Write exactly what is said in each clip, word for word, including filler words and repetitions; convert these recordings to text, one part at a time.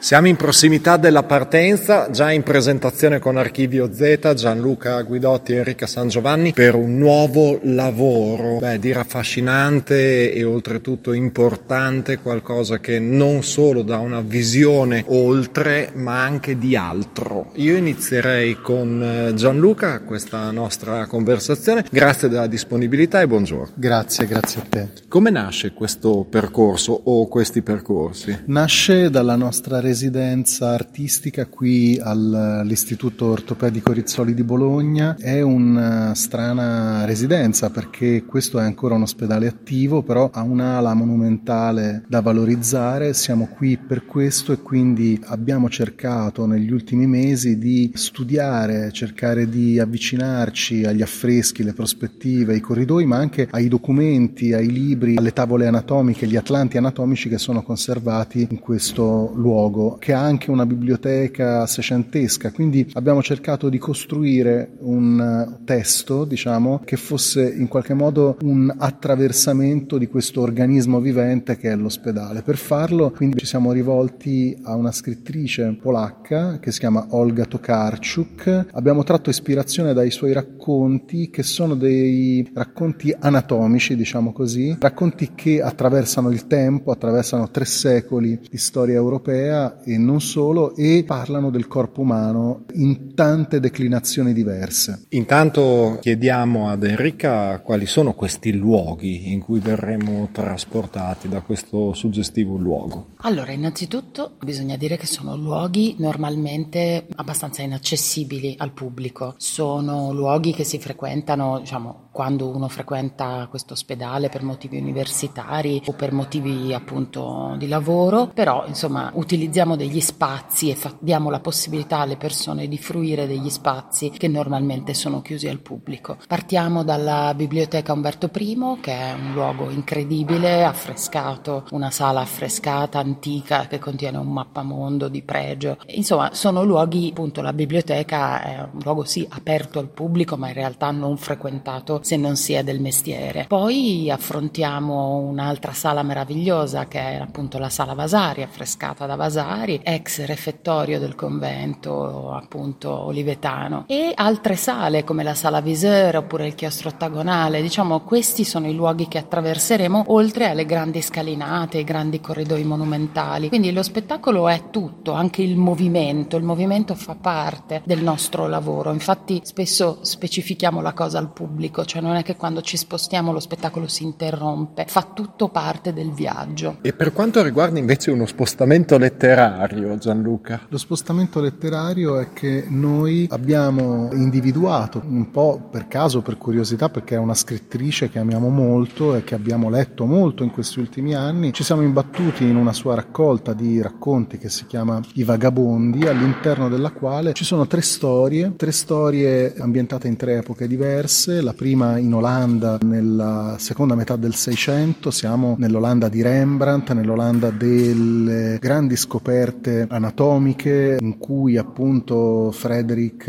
Siamo in prossimità della partenza, già in presentazione con Archivio Z, Gianluca Guidotti e Enrica San Giovanni per un nuovo lavoro, beh, dire affascinante e oltretutto importante, qualcosa che non solo dà una visione oltre ma anche di altro. Io inizierei con Gianluca questa nostra conversazione, grazie della disponibilità e buongiorno. Grazie, grazie a te. Come nasce questo percorso o questi percorsi? Nasce dalla nostra residenza artistica qui all'Istituto Ortopedico Rizzoli di Bologna. È una strana residenza perché questo è ancora un ospedale attivo, però ha un'ala monumentale da valorizzare. Siamo qui per questo e quindi abbiamo cercato negli ultimi mesi di studiare, cercare di avvicinarci agli affreschi, le prospettive, ai corridoi, ma anche ai documenti, ai libri, alle tavole anatomiche, gli atlanti anatomici che sono conservati in questo luogo, che ha anche una biblioteca seicentesca. Quindi abbiamo cercato di costruire un testo, diciamo, che fosse in qualche modo un attraversamento di questo organismo vivente che è l'ospedale. Per farlo, quindi, ci siamo rivolti a una scrittrice polacca che si chiama Olga Tokarczuk. Abbiamo tratto ispirazione dai suoi racconti, che sono dei racconti anatomici, diciamo così, racconti che attraversano il tempo, attraversano tre secoli di storia europea e non solo, e parlano del corpo umano in tante declinazioni diverse. Intanto chiediamo ad Enrica quali sono questi luoghi in cui verremo trasportati da questo suggestivo luogo. Allora, innanzitutto bisogna dire che sono luoghi normalmente abbastanza inaccessibili al pubblico. Sono luoghi che si frequentano, diciamo, quando uno frequenta questo ospedale per motivi universitari o per motivi appunto di lavoro, però insomma utilizziamo degli spazi e fa- diamo la possibilità alle persone di fruire degli spazi che normalmente sono chiusi al pubblico. Partiamo dalla Biblioteca Umberto I, che è un luogo incredibile, affrescato, una sala affrescata antica che contiene un mappamondo di pregio. Insomma, sono luoghi, appunto, la biblioteca è un luogo sì aperto al pubblico, ma in realtà non frequentato se non si è del mestiere. Poi affrontiamo un'altra sala meravigliosa che è appunto la Sala Vasari, affrescata da Vasari, ex refettorio del convento appunto olivetano, e altre sale come la Sala Viseur oppure il chiostro ottagonale. Diciamo, questi sono i luoghi che attraverseremo, oltre alle grandi scalinate, i grandi corridoi monumentali. Quindi lo spettacolo è tutto, anche il movimento. Il movimento fa parte del nostro lavoro. Infatti spesso specifichiamo la cosa al pubblico, cioè non è che quando ci spostiamo lo spettacolo si interrompe, fa tutto parte del viaggio. E per quanto riguarda invece uno spostamento letterario, Gianluca? Lo spostamento letterario è che noi abbiamo individuato, un po' per caso, per curiosità, perché è una scrittrice che amiamo molto e che abbiamo letto molto in questi ultimi anni, ci siamo imbattuti in una sua raccolta di racconti che si chiama I Vagabondi, all'interno della quale ci sono tre storie, tre storie ambientate in tre epoche diverse. La prima in Olanda nella seconda metà del Seicento, siamo nell'Olanda di Rembrandt, nell'Olanda delle grandi scoperte anatomiche, in cui appunto Frederick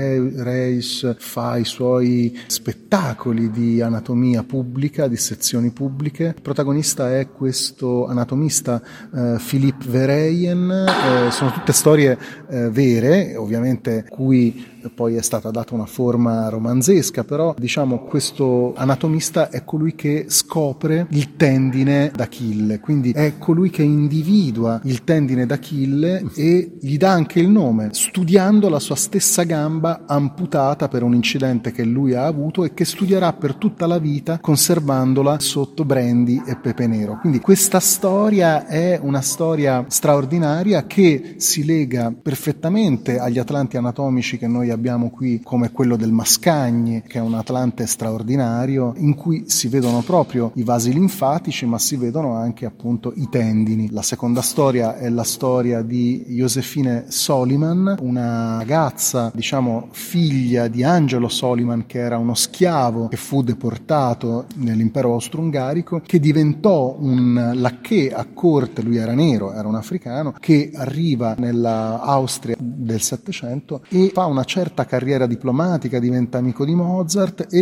Reis fa i suoi spettacoli di anatomia pubblica, di sezioni pubbliche. Il protagonista è questo anatomista eh, Philippe Verheyen. Eh, sono tutte storie eh, vere, ovviamente, cui poi è stata data una forma romanzesca, però diciamo questo anatomista è colui che scopre il tendine d'Achille, quindi è colui che individua il tendine d'Achille e gli dà anche il nome, studiando la sua stessa gamba amputata per un incidente che lui ha avuto e che studierà per tutta la vita conservandola sotto brandy e pepe nero. Quindi questa storia è una storia straordinaria che si lega perfettamente agli atlanti anatomici che noi abbiamo qui, come quello del Mascagni, che è un atlante straordinario in cui si vedono proprio i vasi linfatici, ma si vedono anche appunto i tendini. La seconda storia è la storia di Josefine Soliman, una ragazza, diciamo figlia di Angelo Soliman, che era uno schiavo che fu deportato nell'impero austro-ungarico, che diventò un lacchè a corte. Lui era nero, era un africano, che arriva nella Austria del Settecento e fa una certa carriera diplomatica, diventa amico di Mozart e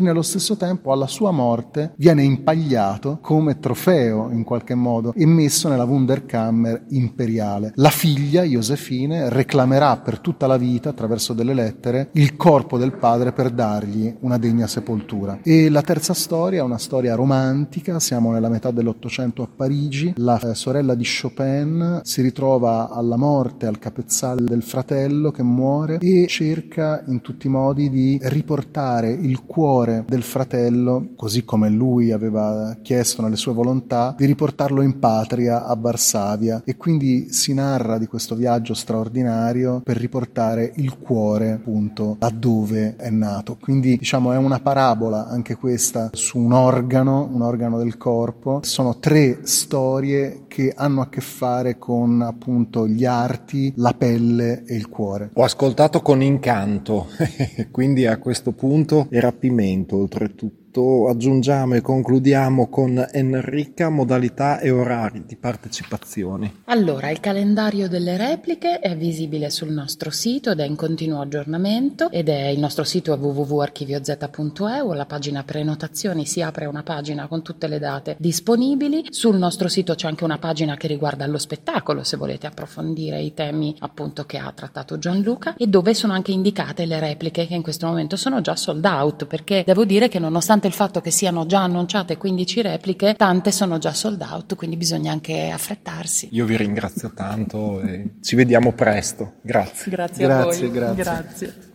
nello stesso tempo alla sua morte viene impagliato come trofeo in qualche modo e messo nella Wunderkammer imperiale. La figlia Josefine reclamerà per tutta la vita, attraverso delle lettere, il corpo del padre per dargli una degna sepoltura. E la terza storia è una storia romantica, siamo nella metà dell'Ottocento a Parigi, la eh, sorella di Chopin si ritrova alla morte al capezzale del fratello che muore e cerca in tutti i modi di riportare il cuore del fratello, così come lui aveva chiesto nelle sue volontà, di riportarlo in patria a Varsavia, e quindi si narra di questo viaggio straordinario per riportare il cuore appunto laddove è nato. Quindi diciamo è una parabola anche questa su un organo, un organo del corpo. Sono tre storie che hanno a che fare con appunto gli arti, la pelle e il cuore. Ho ascoltato con incanto, quindi a questo punto e rapimento oltretutto. Aggiungiamo e concludiamo con Enrica modalità e orari di partecipazione. Allora, il calendario delle repliche è visibile sul nostro sito ed è in continuo aggiornamento, ed è il nostro sito è w w w punto archivio z punto e u. Alla pagina prenotazioni si apre una pagina con tutte le date disponibili. Sul nostro sito c'è anche una pagina che riguarda lo spettacolo, se volete approfondire i temi appunto che ha trattato Gianluca, e dove sono anche indicate le repliche che in questo momento sono già sold out, perché devo dire che nonostante il fatto che siano già annunciate quindici repliche, tante sono già sold out, quindi bisogna anche affrettarsi. Io vi ringrazio tanto e ci vediamo presto. Grazie. Grazie, grazie a voi. Grazie. Grazie.